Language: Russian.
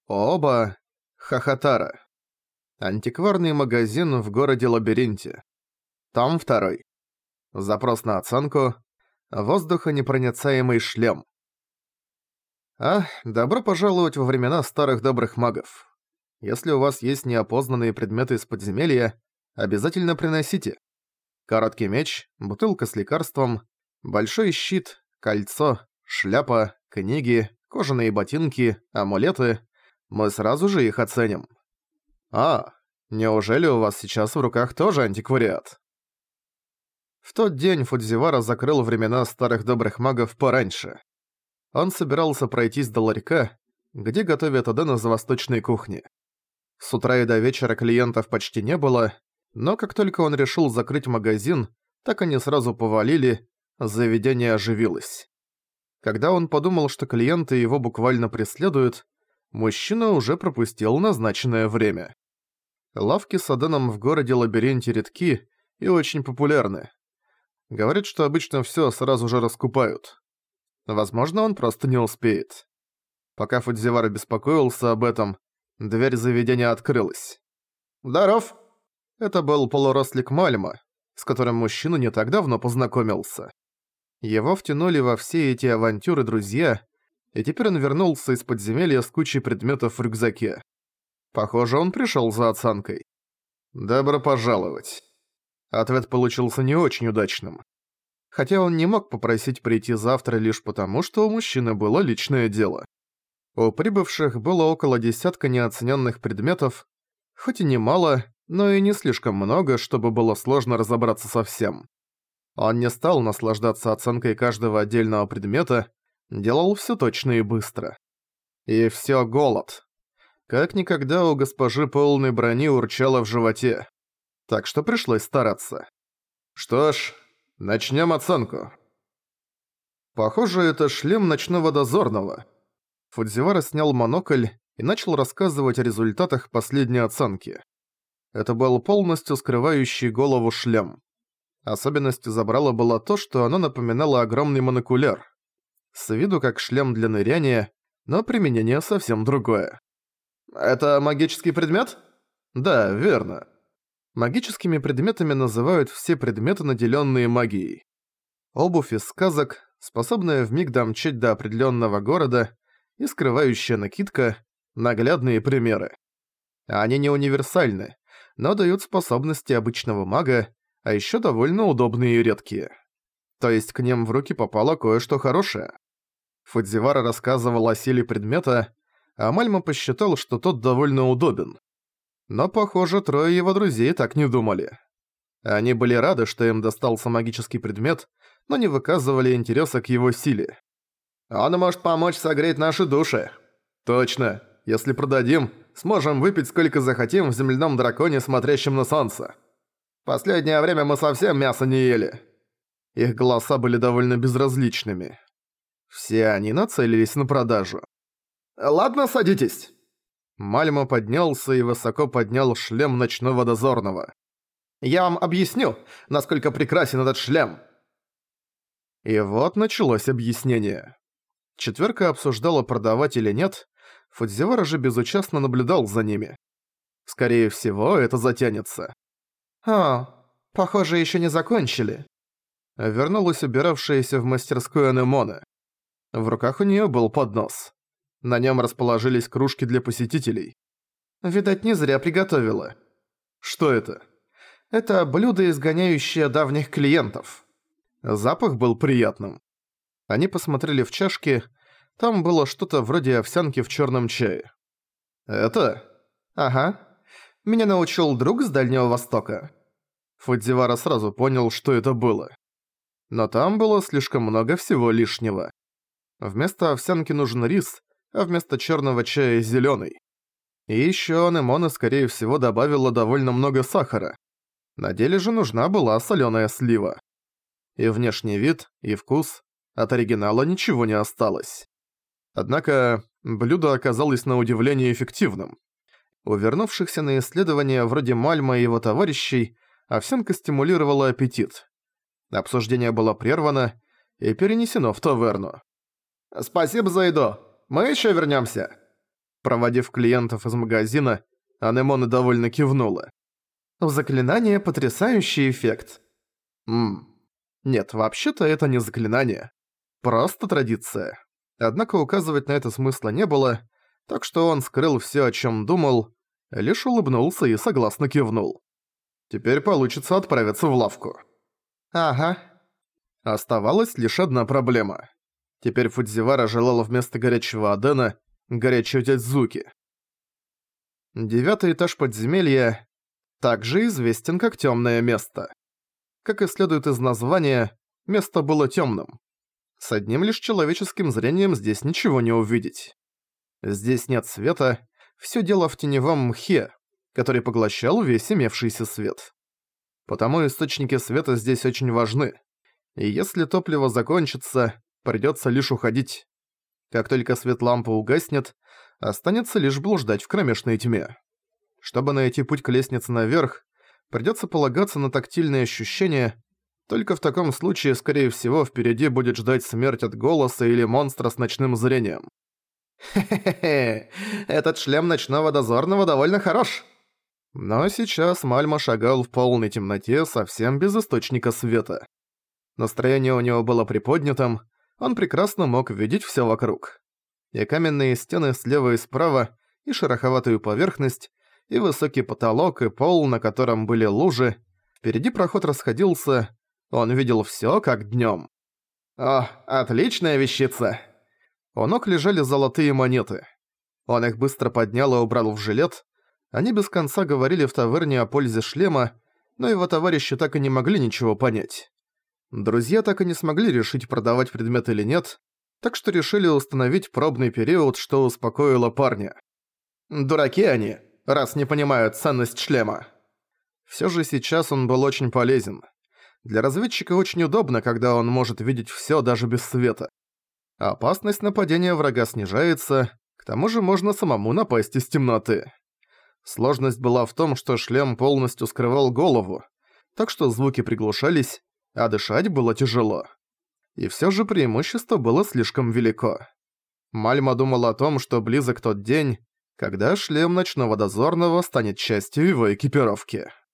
Оба Хохотара. Антикварный магазин в городе-лабиринте. Том 2. Запрос на оценку. Воздухонепроницаемый шлем. Добро пожаловать во времена старых добрых магов. Если у вас есть неопознанные предметы из подземелья, обязательно приносите. Короткий меч, бутылка с лекарством, большой щит, кольцо, шляпа, книги, кожаные ботинки, амулеты. Мы сразу же их оценим. Неужели у вас сейчас в руках тоже антиквариат? В тот день Фудзивара закрыл времена старых добрых магов пораньше. Он собирался пройтись до ларька, где готовят Эден из восточной кухни. С утра и до вечера клиентов почти не было, но как только он решил закрыть магазин, так они сразу повалили, заведение оживилось. Когда он подумал, что клиенты его буквально преследуют, мужчина уже пропустил назначенное время. Лавки с Эденом в городе-лабиринте редки и очень популярны. Говорят, что обычно всё сразу же раскупают. Возможно, он просто не успеет. Пока Фудзивара беспокоился об этом, дверь заведения открылась. «Здоров!» Это был полурослик Мальма, с которым мужчина не так давно познакомился. Его втянули во все эти авантюры друзья, и теперь он вернулся из подземелья с кучей предметов в рюкзаке. Похоже, он пришёл за оценкой. «Добро пожаловать». Ответ получился не очень удачным. Хотя он не мог попросить прийти завтра лишь потому, что у мужчины было личное дело. У прибывших было около десятка неоцененных предметов, хоть и немало, но и не слишком много, чтобы было сложно разобраться со всем. Он не стал наслаждаться оценкой каждого отдельного предмета, делал всё точно и быстро. И всё голод. Как никогда у госпожи полной брони урчало в животе. Так что пришлось стараться. Что ж, начнём оценку. Похоже, это шлем ночного дозорного. Фудзивара снял монокль и начал рассказывать о результатах последней оценки. Это был полностью скрывающий голову шлем. Особенностью забрала было то, что оно напоминало огромный монокуляр. С виду как шлем для ныряния, но применение совсем другое. «Это магический предмет?» «Да, верно. Магическими предметами называют все предметы, наделенные магией. Обувь из сказок, способная вмиг домчать до определенного города, и скрывающая накидка – наглядные примеры. Они не универсальны, но дают способности обычного мага, а еще довольно удобные и редкие. То есть к ним в руки попало кое-что хорошее. Фудзивара рассказывал о силе предмета, а Мальма посчитал, что тот довольно удобен. Но, похоже, трое его друзей так не думали. Они были рады, что им достался магический предмет, но не выказывали интереса к его силе. «Он может помочь согреть наши души». «Точно. Если продадим, сможем выпить сколько захотим в земляном драконе, смотрящем на солнце. Последнее время мы совсем мясо не ели». Их голоса были довольно безразличными. Все они нацелились на продажу. «Ладно, садитесь». Мальма поднялся и высоко поднял шлем ночного дозорного. «Я вам объясню, насколько прекрасен этот шлем». И вот началось объяснение. Четверка обсуждала, продавать или нет, Фудзивара же безучастно наблюдал за ними. Скорее всего, это затянется. Похоже, еще не закончили. Вернулась убиравшаяся в мастерскую Анемона. В руках у нее был поднос. На нем расположились кружки для посетителей. Видать, не зря приготовила. Что это? Это блюдо, изгоняющее давних клиентов. Запах был приятным. Они посмотрели в чашки, там было что-то вроде овсянки в черном чае. «Это?» «Ага. Меня научил друг с Дальнего Востока». Фудзивара сразу понял, что это было. Но там было слишком много всего лишнего. Вместо овсянки нужен рис, а вместо черного чая зеленый. И еще Анемона, скорее всего, добавила довольно много сахара. На деле же нужна была соленая слива. И внешний вид, и вкус. От оригинала ничего не осталось. Однако, блюдо оказалось на удивление эффективным. У вернувшихся на исследования вроде Мальма и его товарищей овсянка стимулировала аппетит. Обсуждение было прервано и перенесено в таверну. «Спасибо за еду. Мы еще вернемся. Проводив клиентов из магазина, Анемона довольно кивнула. «У заклинания потрясающий эффект». Нет, вообще-то это не заклинание. Просто традиция. Однако указывать на это смысла не было, так что он скрыл всё, о чём думал, лишь улыбнулся и согласно кивнул. Теперь получится отправиться в лавку. Ага. Оставалась лишь одна проблема. Теперь Фудзивара желала вместо горячего Адена горячего Дядзуки. 9-й этаж подземелья также известен как «Тёмное место». Как и следует из названия, место было тёмным. С одним лишь человеческим зрением здесь ничего не увидеть. Здесь нет света, всё дело в теневом мхе, который поглощал весь имевшийся свет. Потому источники света здесь очень важны. И если топливо закончится, придётся лишь уходить. Как только свет лампы угаснет, останется лишь блуждать в кромешной тьме. Чтобы найти путь к лестнице наверх, придётся полагаться на тактильные ощущения. Только в таком случае, скорее всего, впереди будет ждать смерть от голоса или монстра с ночным зрением. Хе-хе-хе, этот шлем ночного дозорного довольно хорош. Но сейчас Мальма шагал в полной темноте, совсем без источника света. Настроение у него было приподнятым, он прекрасно мог видеть всё вокруг. И каменные стены слева и справа, и шероховатую поверхность, и высокий потолок, и пол, на котором были лужи. Впереди проход расходился, он видел всё как днём. О, отличная вещица! У ног лежали золотые монеты. Он их быстро поднял и убрал в жилет. Они без конца говорили в таверне о пользе шлема, но его товарищи так и не могли ничего понять. Друзья так и не смогли решить, продавать предмет или нет, так что решили установить пробный период, что успокоило парня. Дураки они, раз не понимают ценность шлема. Всё же сейчас он был очень полезен. Для разведчика очень удобно, когда он может видеть всё даже без света. Опасность нападения врага снижается, к тому же можно самому напасть из темноты. Сложность была в том, что шлем полностью скрывал голову, так что звуки приглушались, а дышать было тяжело. И всё же преимущество было слишком велико. Мальма думал о том, что близок тот день, когда шлем ночного дозорного станет частью его экипировки.